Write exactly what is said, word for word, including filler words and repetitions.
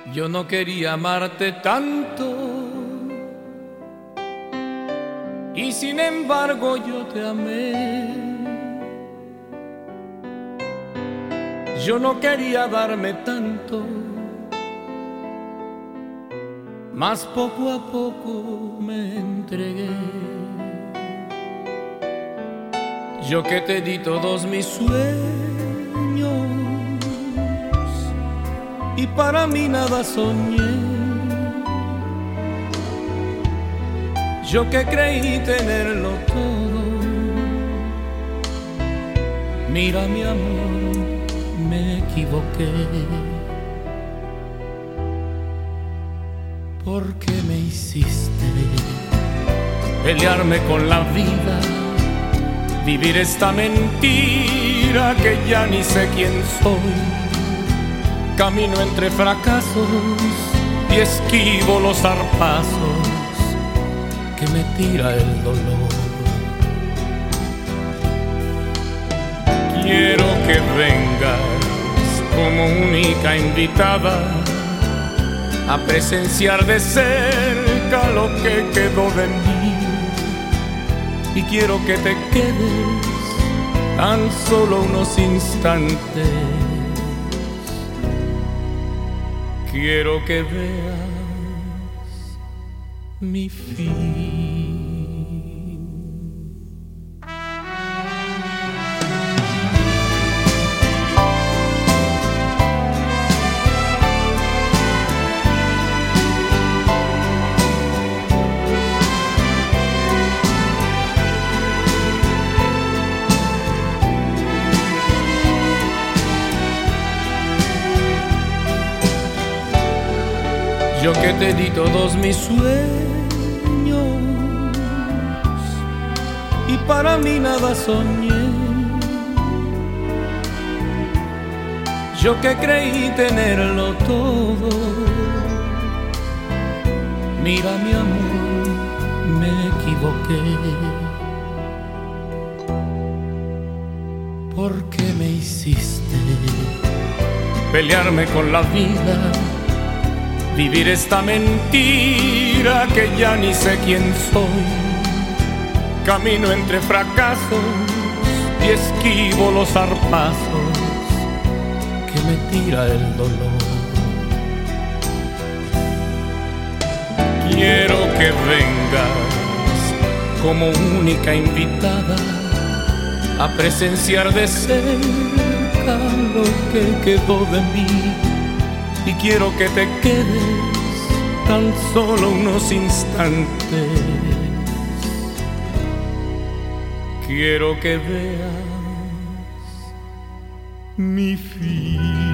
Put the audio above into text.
Yo no quería amarte tanto y sin embargo yo te amé. Yo no quería darme tanto, mas poco a poco me entregué. Yo que te di todos mis sueños y para mí nada soñé. Yo que creí tenerlo todo. Mira mi amor, me equivoqué. ¿Por qué me hiciste pelearme con la vida? Vivir esta mentira que ya ni sé quién soy. Camino entre fracasos y esquivo los zarpazos que me tira el dolor. Quiero que vengas como única invitada a presenciar de cerca lo que quedó de mí. Y quiero que te quedes tan solo unos instantes. Quiero que veas mi fin. Yo que te di todos mis sueños y para mí nada soñé. Yo que creí tenerlo todo. Mira mi amor, me equivoqué. ¿Por qué me hiciste pelearme con la vida? Vivir esta mentira que ya ni sé quién soy. Camino entre fracasos y esquivo los zarpazos que me tira el dolor. Quiero que vengas como única invitada a presenciar de cerca lo que quedó de mí. Y quiero que te quedes tan solo unos instantes. Quiero que veas mi fin.